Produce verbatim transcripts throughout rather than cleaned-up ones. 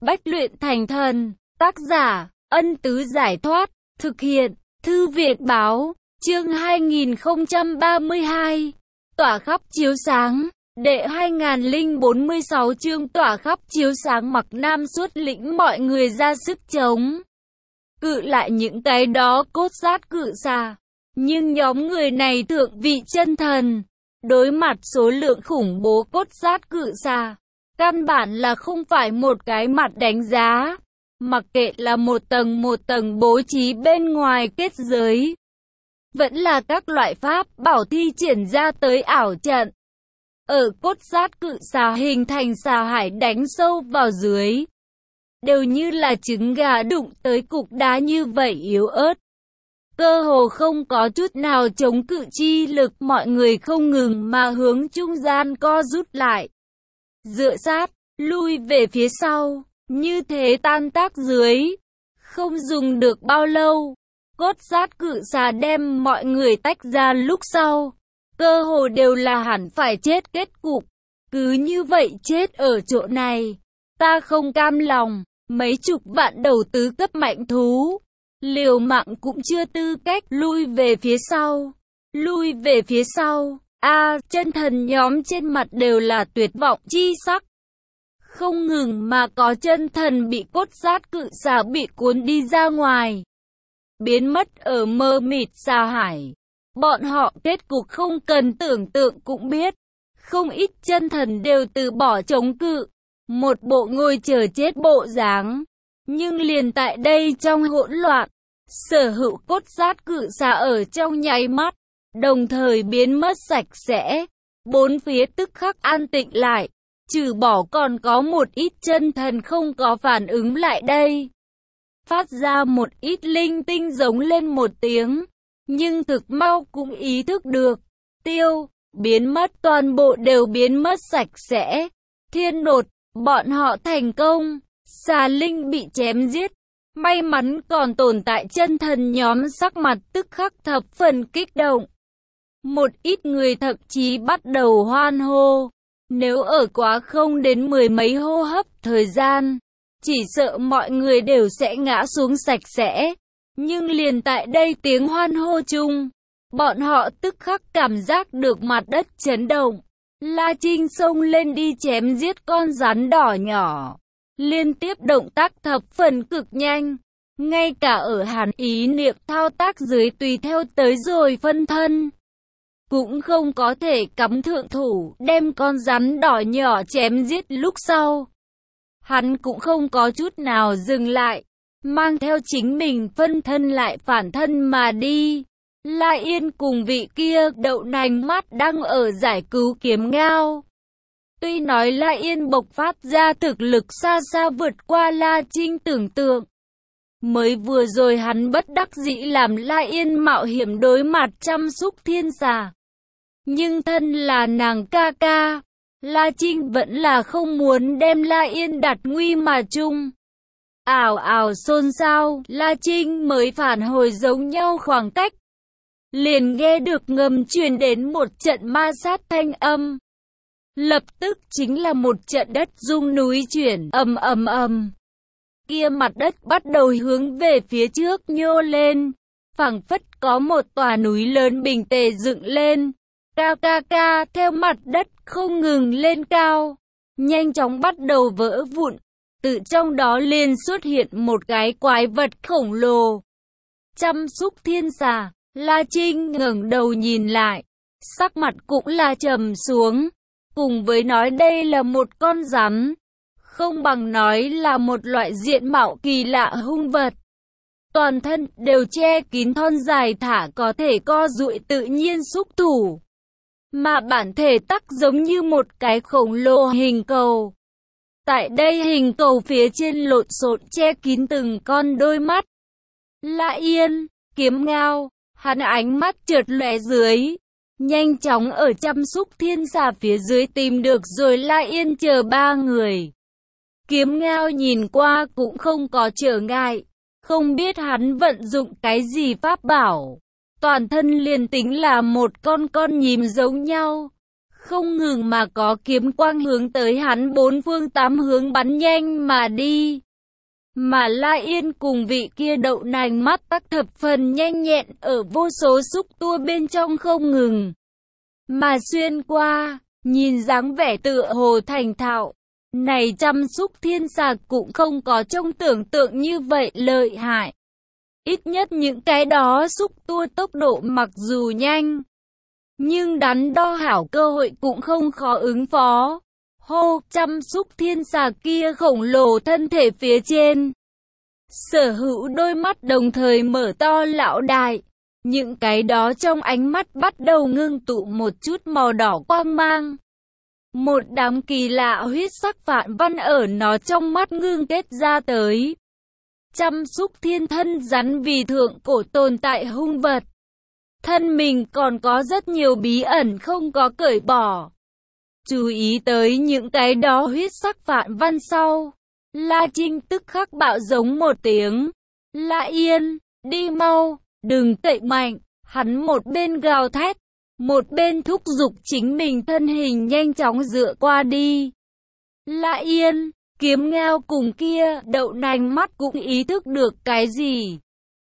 Bách luyện thành thần. Tác giả, Ân Tứ Giải Thoát. Thực hiện, Thư viện Báo. Chương hai nghìn không trăm ba mươi hai. Tỏa khắp chiếu sáng. Đệ hai nghìn không trăm bốn mươi sáu chương tỏa khắp chiếu sáng. Mặc Nam xuất lĩnh mọi người ra sức chống cự lại những cái đó cốt sát cự xà. Nhưng nhóm người này thượng vị chân thần, đối mặt số lượng khủng bố cốt sát cự xà, căn bản là không phải một cái mặt đánh giá. Mặc kệ là một tầng một tầng bố trí bên ngoài kết giới, vẫn là các loại pháp bảo thi triển ra tới ảo trận, ở cốt sát cự xà hình thành xà hải đánh sâu vào dưới, đều như là trứng gà đụng tới cục đá như vậy yếu ớt, cơ hồ không có chút nào chống cự chi lực. Mọi người không ngừng mà hướng trung gian co rút lại, dựa sát, lui về phía sau, như thế tan tác dưới. Không dùng được bao lâu, cốt sát cự xà đem mọi người tách ra lúc sau, cơ hồ đều là hẳn phải chết kết cục. Cứ như vậy chết ở chỗ này, ta không cam lòng. Mấy chục vạn đầu tứ cấp mạnh thú, liều mạng cũng chưa tư cách. Lui về phía sau, lui về phía sau. A, chân thần nhóm trên mặt đều là tuyệt vọng chi sắc. Không ngừng mà có chân thần bị cốt sát cự xà bị cuốn đi ra ngoài, biến mất ở mơ mịt xà hải. Bọn họ kết cục không cần tưởng tượng cũng biết. Không ít chân thần đều từ bỏ chống cự, một bộ ngồi chờ chết bộ dáng. Nhưng liền tại đây trong hỗn loạn, sở hữu cốt sát cự xà ở trong nháy mắt, đồng thời biến mất sạch sẽ. Bốn phía tức khắc an tĩnh lại, trừ bỏ còn có một ít chân thần không có phản ứng lại đây. Phát ra một ít linh tinh giống lên một tiếng, nhưng thực mau cũng ý thức được. Tiêu, biến mất, toàn bộ đều biến mất sạch sẽ. Thiên nột, bọn họ thành công. Xà linh bị chém giết. May mắn còn tồn tại chân thần nhóm sắc mặt tức khắc thập phần kích động. Một ít người thậm chí bắt đầu hoan hô. Nếu ở quá không đến mười mấy hô hấp thời gian, chỉ sợ mọi người đều sẽ ngã xuống sạch sẽ. Nhưng liền tại đây tiếng hoan hô chung, bọn họ tức khắc cảm giác được mặt đất chấn động. La Trinh xông lên đi chém giết con rắn đỏ nhỏ. Liên tiếp động tác thập phần cực nhanh. Ngay cả ở hắn ý niệm thao tác dưới tùy theo tới rồi phân thân, cũng không có thể cắm thượng thủ đem con rắn đỏ nhỏ chém giết. Lúc sau, hắn cũng không có chút nào dừng lại, mang theo chính mình phân thân lại phản thân mà đi. La Yên cùng vị kia đậu nành mắt đang ở giải cứu Kiếm Ngao. Tuy nói La Yên bộc phát ra thực lực xa xa vượt qua La Trinh tưởng tượng. Mới vừa rồi hắn bất đắc dĩ làm La Yên mạo hiểm đối mặt trăm xúc thiên xà. Nhưng thân là nàng ca ca, La Trinh vẫn là không muốn đem La Yên đặt nguy mà chung. Ảo ảo xôn xao, La Trinh mới phản hồi giống nhau khoảng cách, liền nghe được ngầm truyền đến một trận ma sát thanh âm. Lập tức chính là một trận đất rung núi chuyển, ầm ầm ầm. Kia mặt đất bắt đầu hướng về phía trước nhô lên, phảng phất có một tòa núi lớn bình tề dựng lên. Cao ca ca theo mặt đất không ngừng lên cao, nhanh chóng bắt đầu vỡ vụn. Từ trong đó liền xuất hiện một cái quái vật khổng lồ. Trăm xúc thiên xà. La Trinh ngẩng đầu nhìn lại, sắc mặt cũng là trầm xuống. Cùng với nói đây là một con rắn, không bằng nói là một loại diện mạo kỳ lạ hung vật. Toàn thân đều che kín thon dài thả có thể co duỗi tự nhiên xúc thủ, mà bản thể tắc giống như một cái khổng lồ hình cầu. Tại đây hình cầu phía trên lộn xộn che kín từng con đôi mắt. La Yên, Kiếm Ngao, hắn ánh mắt chợt lóe dưới, nhanh chóng ở trăm xúc thiên xà phía dưới tìm được rồi La Yên chờ ba người. Kiếm Ngao nhìn qua cũng không có trở ngại, không biết hắn vận dụng cái gì pháp bảo, toàn thân liền tính là một con con nhím giống nhau, không ngừng mà có kiếm quang hướng tới hắn bốn phương tám hướng bắn nhanh mà đi. Mà La Yên cùng vị kia đậu nành mắt tắc thập phần nhanh nhẹn ở vô số xúc tua bên trong không ngừng mà xuyên qua, nhìn dáng vẻ tựa hồ thành thạo. Này trăm xúc thiên xà cũng không có trong tưởng tượng như vậy lợi hại. Ít nhất những cái đó xúc tua tốc độ mặc dù nhanh, nhưng đắn đo hảo cơ hội cũng không khó ứng phó. Hô, trăm xúc thiên xà kia khổng lồ thân thể phía trên, sở hữu đôi mắt đồng thời mở to lão đại. Những cái đó trong ánh mắt bắt đầu ngưng tụ một chút màu đỏ quang mang. Một đám kỳ lạ huyết sắc phản văn ở nó trong mắt ngưng kết ra tới. Trăm xúc thiên thân rắn vì thượng cổ tồn tại hung vật. Thân mình còn có rất nhiều bí ẩn không có cởi bỏ. Chú ý tới những cái đó huyết sắc phản văn sau, La Trinh tức khắc bạo giống một tiếng. La Yên, đi mau, đừng cậy mạnh. Hắn một bên gào thét, một bên thúc giục chính mình thân hình nhanh chóng dựa qua đi. La Yên, Kiếm Ngao cùng kia đậu nành mắt cũng ý thức được cái gì.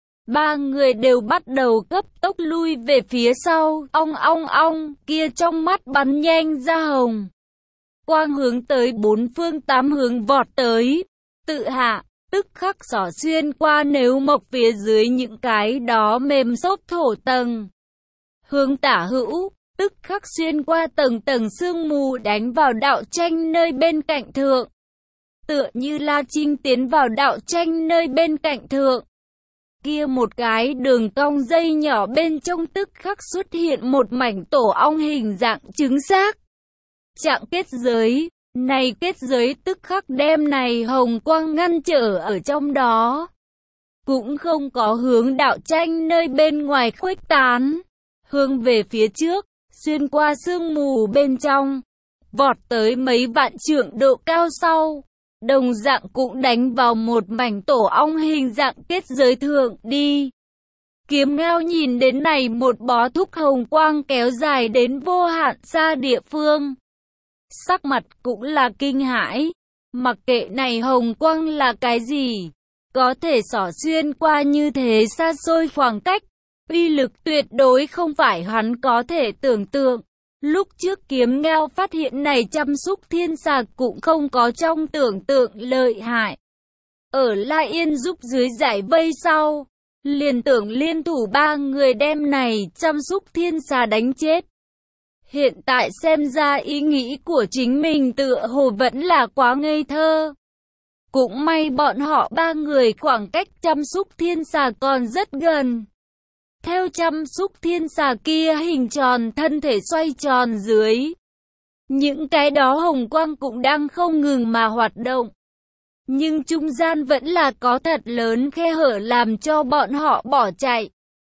Ba người đều bắt đầu cấp tốc lui về phía sau. Ong ong ong, kia trong mắt bắn nhanh ra hồng quang hướng tới bốn phương tám hướng vọt tới. Tự hạ, tức khắc xỏ xuyên qua nếu mộc phía dưới những cái đó mềm xốp thổ tầng. Hướng tả hữu, tức khắc xuyên qua tầng tầng sương mù đánh vào đạo tranh nơi bên cạnh thượng. Tựa như La Trinh tiến vào đạo tranh nơi bên cạnh thượng. Kia một cái đường cong dây nhỏ bên trong tức khắc xuất hiện một mảnh tổ ong hình dạng trứng xác. Trạng kết giới, này kết giới tức khắc đem này hồng quang ngăn trở ở trong đó. Cũng không có hướng đạo tranh nơi bên ngoài khuếch tán. Hướng về phía trước, xuyên qua sương mù bên trong, vọt tới mấy vạn trượng độ cao sau. Đồng dạng cũng đánh vào một mảnh tổ ong hình dạng kết giới thượng đi. Kiếm Ngao nhìn đến này một bó thúc hồng quang kéo dài đến vô hạn xa địa phương. Sắc mặt cũng là kinh hãi. Mặc kệ này hồng quang là cái gì, có thể xỏ xuyên qua như thế xa xôi khoảng cách. Uy lực tuyệt đối không phải hắn có thể tưởng tượng. Lúc trước Kiếm Ngao phát hiện này trăm xúc thiên xà cũng không có trong tưởng tượng lợi hại. Ở La Yên giúp dưới giải vây sau, liền tưởng liên thủ ba người đem này trăm xúc thiên xà đánh chết. Hiện tại xem ra ý nghĩ của chính mình tựa hồ vẫn là quá ngây thơ. Cũng may bọn họ ba người khoảng cách trăm xúc thiên xà còn rất gần. Theo trăm xúc thiên xà kia hình tròn thân thể xoay tròn dưới, những cái đó hồng quang cũng đang không ngừng mà hoạt động. Nhưng trung gian vẫn là có thật lớn khe hở làm cho bọn họ bỏ chạy.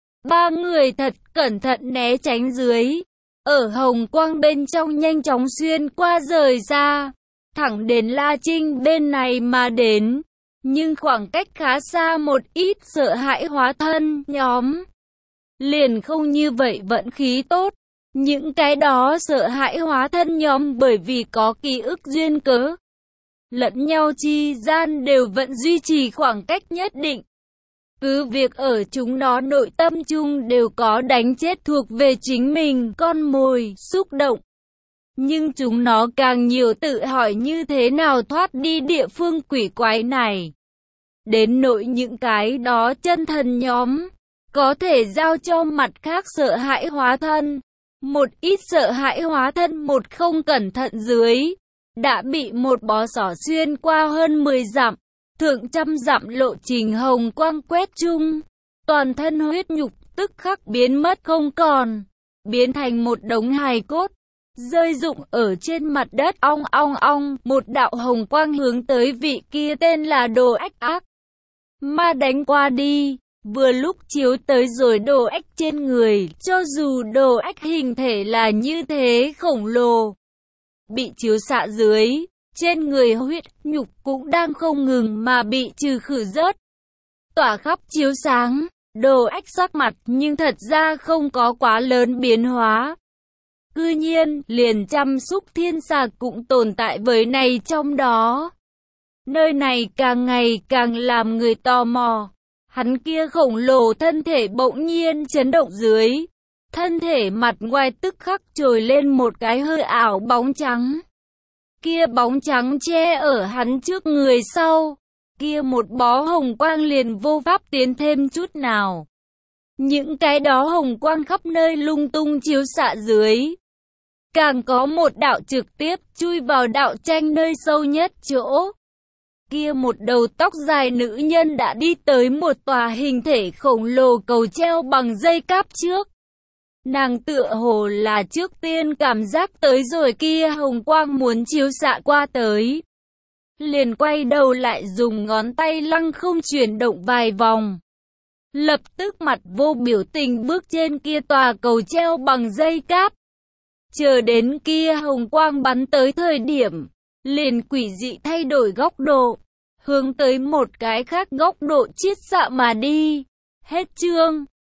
Ba người thật cẩn thận né tránh dưới, ở hồng quang bên trong nhanh chóng xuyên qua rời ra, thẳng đến La Trinh bên này mà đến. Nhưng khoảng cách khá xa một ít sợ hãi hóa thân nhóm liền không như vậy vận khí tốt. Những cái đó sợ hãi hóa thân nhóm bởi vì có ký ức duyên cớ, lẫn nhau chi gian đều vẫn duy trì khoảng cách nhất định. Cứ việc ở chúng nó nội tâm chung đều có đánh chết thuộc về chính mình con mồi, xúc động. Nhưng chúng nó càng nhiều tự hỏi như thế nào thoát đi địa phương quỷ quái này. Đến nỗi những cái đó chân thần nhóm, có thể giao cho mặt khác sợ hãi hóa thân. Một ít sợ hãi hóa thân một không cẩn thận dưới, đã bị một bó xỏ xuyên qua hơn mười dặm, thượng trăm dặm lộ trình hồng quang quét chung. Toàn thân huyết nhục tức khắc biến mất không còn, biến thành một đống hài cốt, rơi rụng ở trên mặt đất. Ong ong ong, một đạo hồng quang hướng tới vị kia tên là Đồ Ách ác ma đánh qua đi. Vừa lúc chiếu tới rồi Đồ Ách trên người, cho dù Đồ Ách hình thể là như thế khổng lồ, bị chiếu xạ dưới, trên người huyết nhục cũng đang không ngừng mà bị trừ khử rớt, tỏa khắp chiếu sáng. Đồ Ách sắc mặt nhưng thật ra không có quá lớn biến hóa, Cư nhiên, liền trăm xúc thiên xà cũng tồn tại với này trong đó. Nơi này càng ngày càng làm người tò mò. Hắn kia khổng lồ thân thể bỗng nhiên chấn động dưới. Thân thể mặt ngoài tức khắc trồi lên một cái hơi ảo bóng trắng. Kia bóng trắng che ở hắn trước người sau. Kia một bó hồng quang liền vô pháp tiến thêm chút nào. Những cái đó hồng quang khắp nơi lung tung chiếu xạ dưới. Càng có một đạo trực tiếp chui vào đạo tranh nơi sâu nhất chỗ. Kia một đầu tóc dài nữ nhân đã đi tới một tòa hình thể khổng lồ cầu treo bằng dây cáp trước. Nàng tựa hồ là trước tiên cảm giác tới rồi kia hồng quang muốn chiếu xạ qua tới. Liền quay đầu lại dùng ngón tay lăng không chuyển động vài vòng. Lập tức mặt vô biểu tình bước trên kia tòa cầu treo bằng dây cáp. Chờ đến kia hồng quang bắn tới thời điểm, liền quỷ dị thay đổi góc độ, hướng tới một cái khác góc độ chiết xạ mà đi. Hết chương.